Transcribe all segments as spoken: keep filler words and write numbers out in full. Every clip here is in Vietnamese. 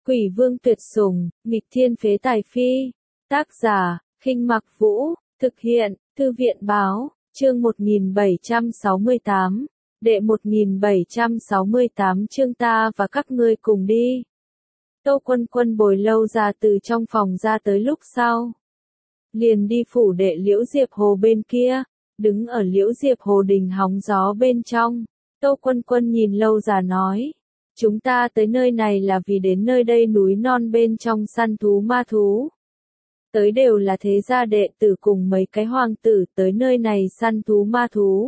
Quỷ vương tuyệt sủng, nghịch thiên phế tài phi. Tác giả, Khinh Mặc Vũ, thực hiện, Thư viện báo, chương một nghìn bảy trăm sáu mươi tám, đệ một nghìn bảy trăm sáu mươi tám chương ta và các ngươi cùng đi. Tô Quân Quân bồi Lâu Già từ trong phòng ra tới lúc sau. Liền đi phủ đệ Liễu Diệp Hồ bên kia, đứng ở Liễu Diệp Hồ đình hóng gió bên trong. Tô Quân Quân nhìn Lâu Già nói. Chúng ta tới nơi này là vì đến nơi đây núi non bên trong săn thú ma thú. Tới đều là thế gia đệ tử cùng mấy cái hoàng tử tới nơi này săn thú ma thú.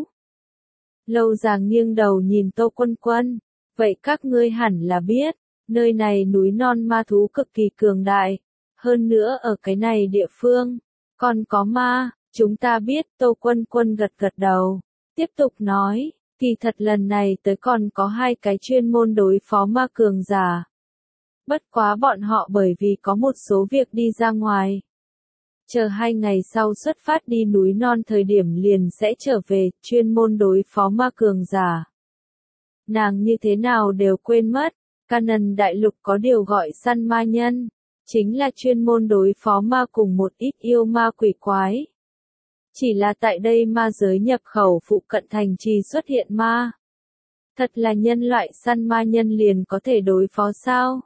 Lâu Già nghiêng đầu nhìn Tô Quân Quân. Vậy các ngươi hẳn là biết, nơi này núi non ma thú cực kỳ cường đại. Hơn nữa ở cái này địa phương, còn có ma, chúng ta biết. Tô Quân Quân gật gật đầu. Tiếp tục nói. Kỳ thật lần này tới còn có hai cái chuyên môn đối phó ma cường giả. Bất quá bọn họ bởi vì có một số việc đi ra ngoài. Chờ hai ngày sau xuất phát đi núi non thời điểm liền sẽ trở về, chuyên môn đối phó ma cường giả. Nàng như thế nào đều quên mất, Canon đại lục có điều gọi săn ma nhân, chính là chuyên môn đối phó ma cùng một ít yêu ma quỷ quái. Chỉ là tại đây ma giới nhập khẩu phụ cận thành trì xuất hiện ma. Thật là nhân loại săn ma nhân liền có thể đối phó sao?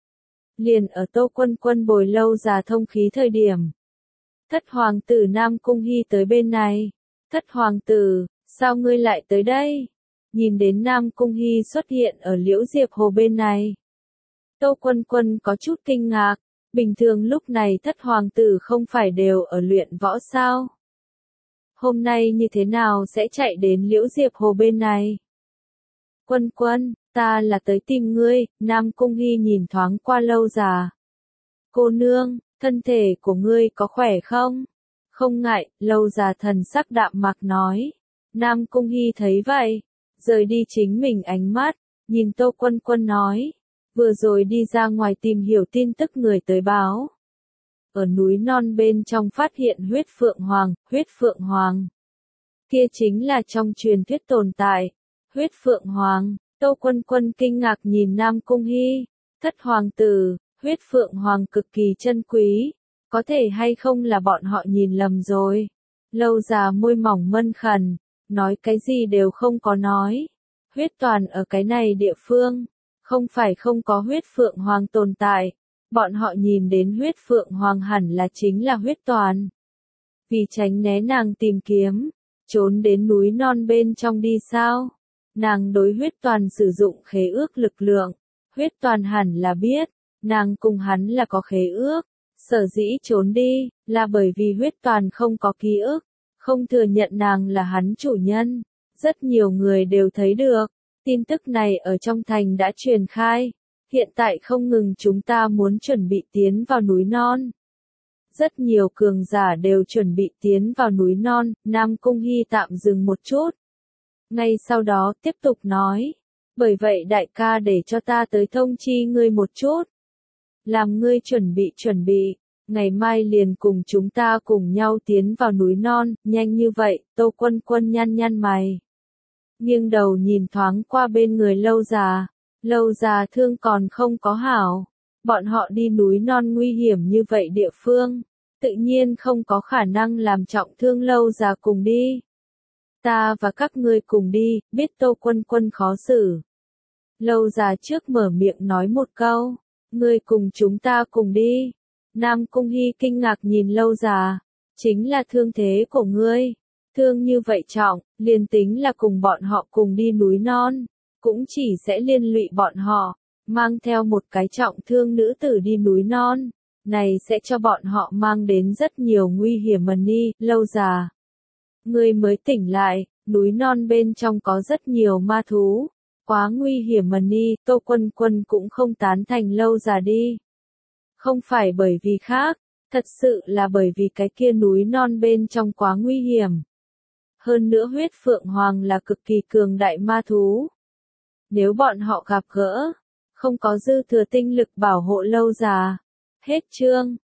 Liền ở Tô Quân Quân bồi Lâu Già thông khí thời điểm. Thất hoàng tử Nam Cung Hy tới bên này. Thất hoàng tử, sao ngươi lại tới đây? Nhìn đến Nam Cung Hy xuất hiện ở Liễu Diệp Hồ bên này. Tô Quân Quân có chút kinh ngạc. Bình thường lúc này thất hoàng tử không phải đều ở luyện võ sao? Hôm nay như thế nào sẽ chạy đến Liễu Diệp Hồ bên này? Quân Quân, ta là tới tìm ngươi. Nam Cung Hy nhìn thoáng qua Lâu Già. Cô nương, thân thể của ngươi có khỏe không? Không ngại, Lâu Già thần sắc đạm mạc nói. Nam Cung Hy thấy vậy, rời đi chính mình ánh mắt, nhìn Tô Quân Quân nói. Vừa rồi đi ra ngoài tìm hiểu tin tức người tới báo. Ở núi non bên trong phát hiện huyết phượng hoàng, huyết phượng hoàng. Kia chính là trong truyền thuyết tồn tại. Huyết phượng hoàng, Tô Quân Quân kinh ngạc nhìn Nam Cung Hy. Thất hoàng tử, huyết phượng hoàng cực kỳ chân quý. Có thể hay không là bọn họ nhìn lầm rồi. Lâu Già môi mỏng mân khẩn, nói cái gì đều không có nói. Huyết toàn ở cái này địa phương, không phải không có huyết phượng hoàng tồn tại. Bọn họ nhìn đến huyết phượng hoàng hẳn là chính là huyết toàn. Vì tránh né nàng tìm kiếm, trốn đến núi non bên trong đi sao? Nàng đối huyết toàn sử dụng khế ước lực lượng. Huyết toàn hẳn là biết, nàng cùng hắn là có khế ước. Sở dĩ trốn đi, là bởi vì huyết toàn không có ký ức, không thừa nhận nàng là hắn chủ nhân. Rất nhiều người đều thấy được, tin tức này ở trong thành đã truyền khai. Hiện tại không ngừng chúng ta muốn chuẩn bị tiến vào núi non. Rất nhiều cường giả đều chuẩn bị tiến vào núi non. Nam Cung Hy tạm dừng một chút. Ngay sau đó tiếp tục nói. Bởi vậy đại ca để cho ta tới thông chi ngươi một chút. Làm ngươi chuẩn bị chuẩn bị. Ngày mai liền cùng chúng ta cùng nhau tiến vào núi non. Nhanh như vậy, Tô Quân Quân nhăn nhăn mày. Nghiêng đầu nhìn thoáng qua bên người Lâu Già. Lâu Già thương còn không có hảo. Bọn họ đi núi non nguy hiểm như vậy địa phương. Tự nhiên không có khả năng làm trọng thương Lâu Già cùng đi. Ta và các ngươi cùng đi, biết Tô Quân Quân khó xử. Lâu Già trước mở miệng nói một câu. Ngươi cùng chúng ta cùng đi. Nam Cung Hy kinh ngạc nhìn Lâu Già. Chính là thương thế của ngươi. Thương như vậy trọng, liền tính là cùng bọn họ cùng đi núi non. Cũng chỉ sẽ liên lụy bọn họ, mang theo một cái trọng thương nữ tử đi núi non, này sẽ cho bọn họ mang đến rất nhiều nguy hiểm. Mần Ni, Lâu Già, ngươi mới tỉnh lại, núi non bên trong có rất nhiều ma thú, quá nguy hiểm. Mần Ni, Tô Quân Quân cũng không tán thành Lâu Già đi. Không phải bởi vì khác, thật sự là bởi vì cái kia núi non bên trong quá nguy hiểm. Hơn nữa huyết phượng hoàng là cực kỳ cường đại ma thú. Nếu bọn họ gặp gỡ, không có dư thừa tinh lực bảo hộ Lâu Già. Hết chương.